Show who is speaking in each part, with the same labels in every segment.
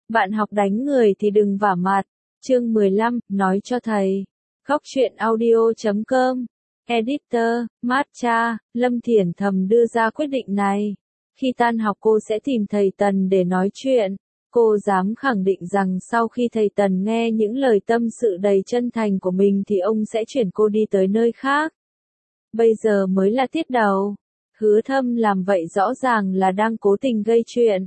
Speaker 1: Bạn học đánh người thì đừng vả mặt. Chương 15, nói cho thầy. Góc truyện audio.com. Editor, Matcha, Lâm Thiển thầm đưa ra quyết định này. Khi tan học cô sẽ tìm thầy Tần để nói chuyện. Cô dám khẳng định rằng sau khi thầy Tần nghe những lời tâm sự đầy chân thành của mình thì ông sẽ chuyển cô đi tới nơi khác. Bây giờ mới là tiết đầu. Hứa Thâm làm vậy rõ ràng là đang cố tình gây chuyện.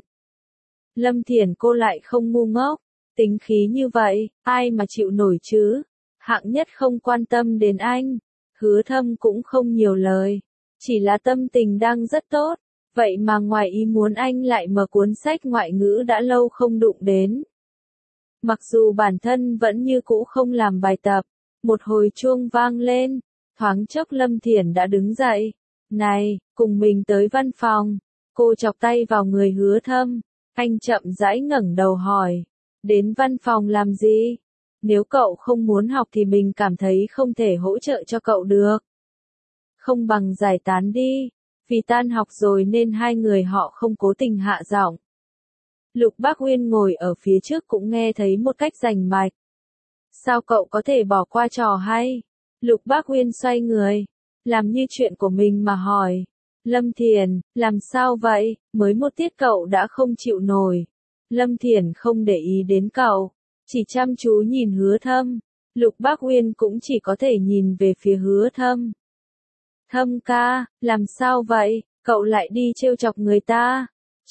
Speaker 1: Lâm Thiển cô lại không ngu ngốc. Tính khí như vậy, ai mà chịu nổi chứ? Hạng Nhất không quan tâm đến anh. Hứa Thâm cũng không nhiều lời. Chỉ là tâm tình đang rất tốt. Vậy mà ngoài ý muốn anh lại mở cuốn sách ngoại ngữ đã lâu không đụng đến. Mặc dù bản thân vẫn như cũ không làm bài tập. Một hồi chuông vang lên. Thoáng chốc Lâm Thiển đã đứng dậy. Này, cùng mình tới văn phòng. Cô chọc tay vào người Hứa Thâm. Anh chậm rãi ngẩng đầu hỏi. Đến văn phòng làm gì? Nếu cậu không muốn học thì mình cảm thấy không thể hỗ trợ cho cậu được. Không bằng giải tán đi. Vì tan học rồi nên hai người họ không cố tình hạ giọng. Lục Bác Uyên ngồi ở phía trước cũng nghe thấy một cách rành mạch. Sao cậu có thể bỏ qua trò hay? Lục Bác Uyên xoay người. Làm như chuyện của mình mà hỏi. Lâm Thiển, làm sao vậy? Mới một tiết cậu đã không chịu nổi. Lâm Thiển không để ý đến cậu. Chỉ chăm chú nhìn Hứa Thâm. Lục Bác Uyên cũng chỉ có thể nhìn về phía Hứa Thâm. Thâm ca, làm sao vậy? Cậu lại đi trêu chọc người ta.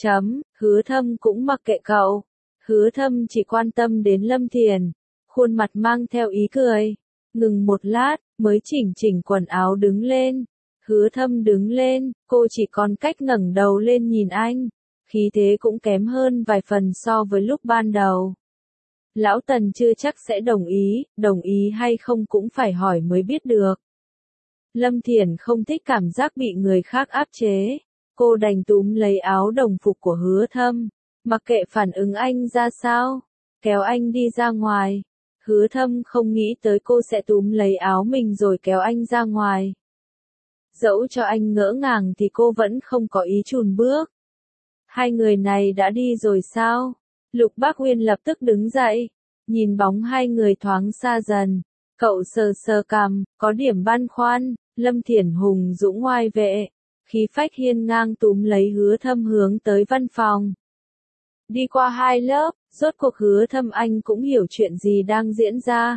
Speaker 1: Hứa Thâm cũng mặc kệ cậu. Hứa Thâm chỉ quan tâm đến Lâm Thiển. Khuôn mặt mang theo ý cười. Ngừng một lát, mới chỉnh quần áo đứng lên. Hứa Thâm đứng lên, cô chỉ còn cách ngẩng đầu lên nhìn anh. Khí thế cũng kém hơn vài phần so với lúc ban đầu. Lão Tần chưa chắc sẽ đồng ý hay không cũng phải hỏi mới biết được. Lâm Thiển không thích cảm giác bị người khác áp chế. Cô đành túm lấy áo đồng phục của Hứa Thâm. Mặc kệ phản ứng anh ra sao. Kéo anh đi ra ngoài. Hứa Thâm không nghĩ tới cô sẽ túm lấy áo mình rồi kéo anh ra ngoài. Dẫu cho anh ngỡ ngàng thì cô vẫn không có ý chùn bước. Hai người này đã đi rồi sao? Lục Bác Uyên lập tức đứng dậy. Nhìn bóng hai người thoáng xa dần. Cậu sờ sờ cằm, có điểm băn khoăn. Lâm Thiển hùng dũng oai vệ. Khí phách hiên ngang túm lấy Hứa Thâm hướng tới văn phòng. Đi qua hai lớp, rốt cuộc Hứa Thâm anh cũng hiểu chuyện gì đang diễn ra.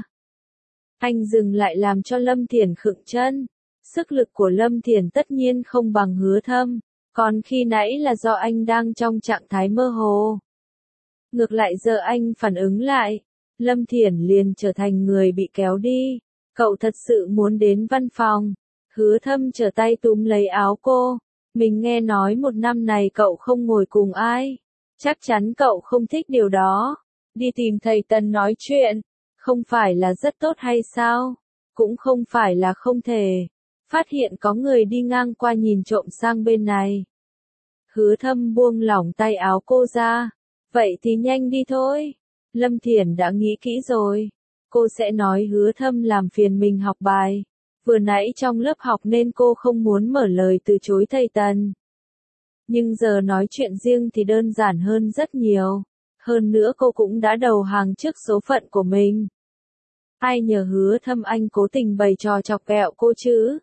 Speaker 1: Anh dừng lại làm cho Lâm Thiển khựng chân. Sức lực của Lâm Thiển tất nhiên không bằng Hứa Thâm, còn khi nãy là do anh đang trong trạng thái mơ hồ. Ngược lại giờ anh phản ứng lại, Lâm Thiển liền trở thành người bị kéo đi. Cậu thật sự muốn đến văn phòng. Hứa Thâm trở tay túm lấy áo cô. Mình nghe nói một năm này cậu không ngồi cùng ai. Chắc chắn cậu không thích điều đó. Đi tìm thầy Tần nói chuyện. Không phải là rất tốt hay sao? Cũng không phải là không thể. Phát hiện có người đi ngang qua nhìn trộm sang bên này. Hứa Thâm buông lỏng tay áo cô ra. Vậy thì nhanh đi thôi. Lâm Thiển đã nghĩ kỹ rồi. Cô sẽ nói Hứa Thâm làm phiền mình học bài. Vừa nãy trong lớp học nên cô không muốn mở lời từ chối thầy Tần. Nhưng giờ nói chuyện riêng thì đơn giản hơn rất nhiều. Hơn nữa cô cũng đã đầu hàng trước số phận của mình. Ai nhờ Hứa Thâm anh cố tình bày trò chọc ghẹo cô chứ?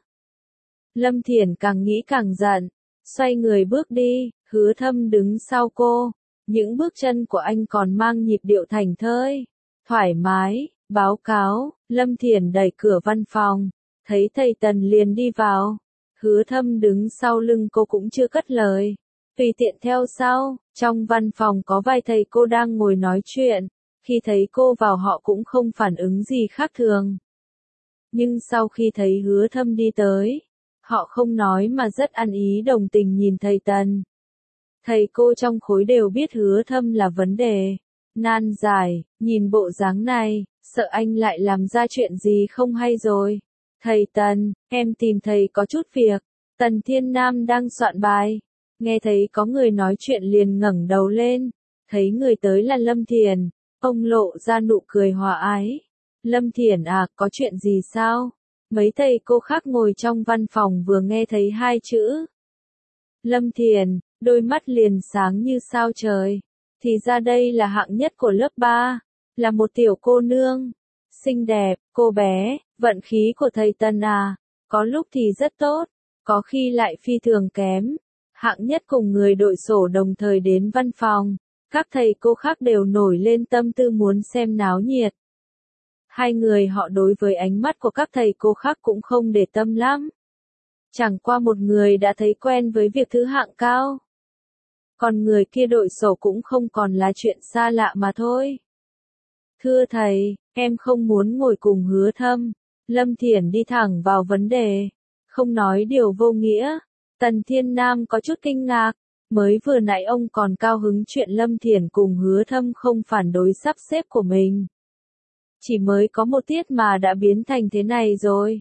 Speaker 1: Lâm Thiển càng nghĩ càng giận. Xoay người bước đi, Hứa Thâm đứng sau cô. Những bước chân của anh còn mang nhịp điệu thảnh thơi. Thoải mái, báo cáo, Lâm Thiển đẩy cửa văn phòng. Thấy thầy Tần liền đi vào. Hứa Thâm đứng sau lưng cô cũng chưa cất lời. Tùy tiện theo sau, trong văn phòng có vài thầy cô đang ngồi nói chuyện. Khi thấy cô vào họ cũng không phản ứng gì khác thường. Nhưng sau khi thấy Hứa Thâm đi tới, họ không nói mà rất ăn ý đồng tình nhìn thầy Tần. Thầy cô trong khối đều biết Hứa Thâm là vấn đề. Nan giải, nhìn bộ dáng này, sợ anh lại làm ra chuyện gì không hay rồi. Thầy Tần, em tìm thầy có chút việc. Tần Thiên Nam đang soạn bài. Nghe thấy có người nói chuyện liền ngẩng đầu lên. Thấy người tới là Lâm Thiển. Ông lộ ra nụ cười hòa ái. Lâm Thiển à, có chuyện gì sao? Mấy thầy cô khác ngồi trong văn phòng vừa nghe thấy hai chữ Lâm Thiển, đôi mắt liền sáng như sao trời. Thì ra đây là hạng nhất của lớp 3, là một tiểu cô nương. Xinh đẹp, cô bé, vận khí của thầy Tần à, có lúc thì rất tốt, có khi lại phi thường kém. Hạng nhất cùng người đội sổ đồng thời đến văn phòng, các thầy cô khác đều nổi lên tâm tư muốn xem náo nhiệt. Hai người họ đối với ánh mắt của các thầy cô khác cũng không để tâm lắm. Chẳng qua một người đã thấy quen với việc thứ hạng cao. Còn người kia đội sổ cũng không còn là chuyện xa lạ mà thôi. Thưa thầy, em không muốn ngồi cùng Hứa Thâm. Lâm Thiển đi thẳng vào vấn đề, không nói điều vô nghĩa. Tần Thiên Nam có chút kinh ngạc, mới vừa nãy ông còn cao hứng chuyện Lâm Thiển cùng Hứa Thâm không phản đối sắp xếp của mình. Chỉ mới có một tiết mà đã biến thành thế này rồi.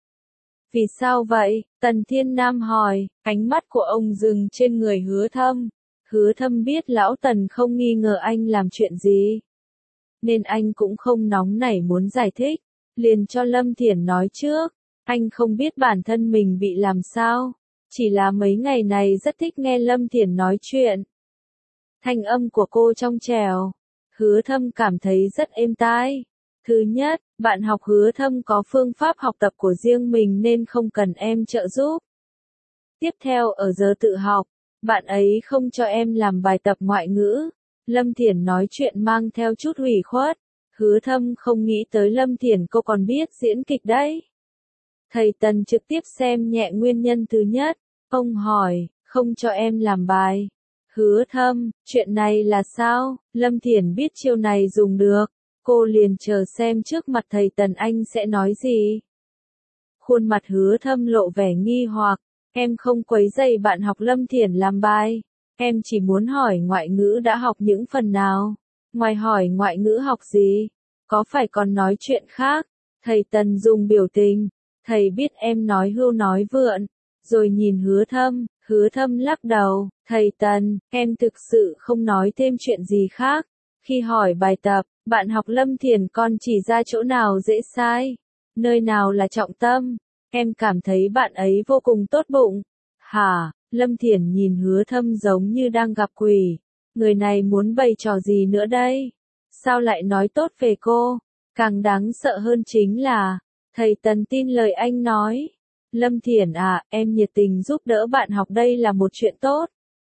Speaker 1: Vì sao vậy? Tần Thiên Nam hỏi, ánh mắt của ông dừng trên người Hứa Thâm. Hứa Thâm biết lão Tần không nghi ngờ anh làm chuyện gì, nên anh cũng không nóng nảy muốn giải thích, liền cho Lâm Thiển nói trước. Anh không biết bản thân mình bị làm sao, chỉ là mấy ngày này rất thích nghe Lâm Thiển nói chuyện. Thanh âm của cô trong trẻo, Hứa Thâm cảm thấy rất êm tai. Thứ nhất, bạn học Hứa Thâm có phương pháp học tập của riêng mình nên không cần em trợ giúp. Tiếp theo ở giờ tự học, bạn ấy không cho em làm bài tập ngoại ngữ. Lâm Thiển nói chuyện mang theo chút ủy khuất. Hứa Thâm không nghĩ tới Lâm Thiển cô còn biết diễn kịch đấy. Thầy Tần trực tiếp xem nhẹ nguyên nhân thứ nhất. Ông hỏi, không cho em làm bài. Hứa Thâm, chuyện này là sao? Lâm Thiển biết chiêu này dùng được. Cô liền chờ xem trước mặt thầy Tần anh sẽ nói gì. Khuôn mặt Hứa Thâm lộ vẻ nghi hoặc. Em không quấy rầy bạn học Lâm Thiển làm bài. Em chỉ muốn hỏi ngoại ngữ đã học những phần nào. Ngoài hỏi ngoại ngữ học gì? Có phải còn nói chuyện khác? Thầy Tần dùng biểu tình. Thầy biết em nói hưu nói vượn. Rồi nhìn Hứa Thâm lắc đầu. Thầy Tần, em thực sự không nói thêm chuyện gì khác. Khi hỏi bài tập, bạn học Lâm Thiển còn chỉ ra chỗ nào dễ sai. Nơi nào là trọng tâm. Em cảm thấy bạn ấy vô cùng tốt bụng. Hả? Lâm Thiển nhìn Hứa Thâm giống như đang gặp quỷ. Người này muốn bày trò gì nữa đây? Sao lại nói tốt về cô? Càng đáng sợ hơn chính là, thầy Tần tin lời anh nói. Lâm Thiển à, em nhiệt tình giúp đỡ bạn học đây là một chuyện tốt.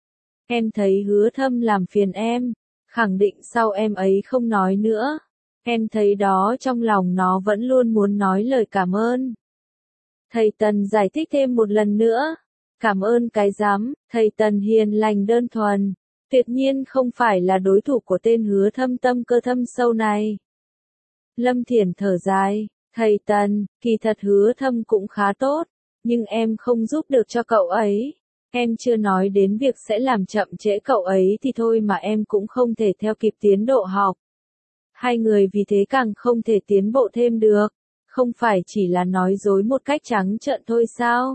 Speaker 1: Em thấy Hứa Thâm làm phiền em, khẳng định sau em ấy không nói nữa. Em thấy đó trong lòng nó vẫn luôn muốn nói lời cảm ơn. Thầy Tần giải thích thêm một lần nữa. Cảm ơn cái rắm, thầy Tần hiền lành đơn thuần, tuyệt nhiên không phải là đối thủ của tên Hứa Thâm tâm cơ thâm sâu này. Lâm Thiển thở dài, thầy Tần, kỳ thật Hứa Thâm cũng khá tốt, nhưng em không giúp được cho cậu ấy. Em chưa nói đến việc sẽ làm chậm trễ cậu ấy thì thôi mà em cũng không thể theo kịp tiến độ học. Hai người vì thế càng không thể tiến bộ thêm được, không phải chỉ là nói dối một cách trắng trợn thôi sao?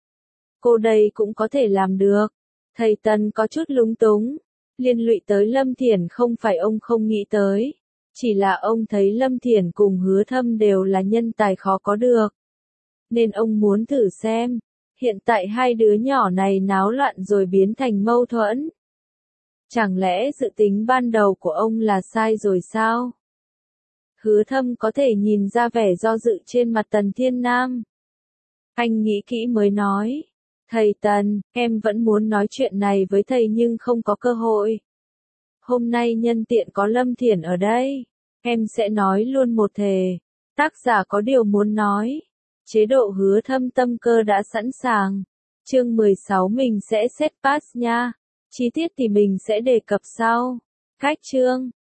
Speaker 1: Cô đây cũng có thể làm được. Thầy Tần có chút lúng túng. Liên lụy tới Lâm Thiển không phải ông không nghĩ tới. Chỉ là ông thấy Lâm Thiển cùng Hứa Thâm đều là nhân tài khó có được. Nên ông muốn thử xem. Hiện tại hai đứa nhỏ này náo loạn rồi biến thành mâu thuẫn. Chẳng lẽ dự tính ban đầu của ông là sai rồi sao? Hứa Thâm có thể nhìn ra vẻ do dự trên mặt Tần Thiên Nam. Anh nghĩ kỹ mới nói. Thầy Tần, em vẫn muốn nói chuyện này với thầy nhưng không có cơ hội. Hôm nay nhân tiện có Lâm Thiển ở đây, em sẽ nói luôn một thề. Tác giả có điều muốn nói. Chế độ Hứa Thâm tâm cơ đã sẵn sàng. Chương 16 mình sẽ set pass nha. Chi tiết thì mình sẽ đề cập sau. Cách chương.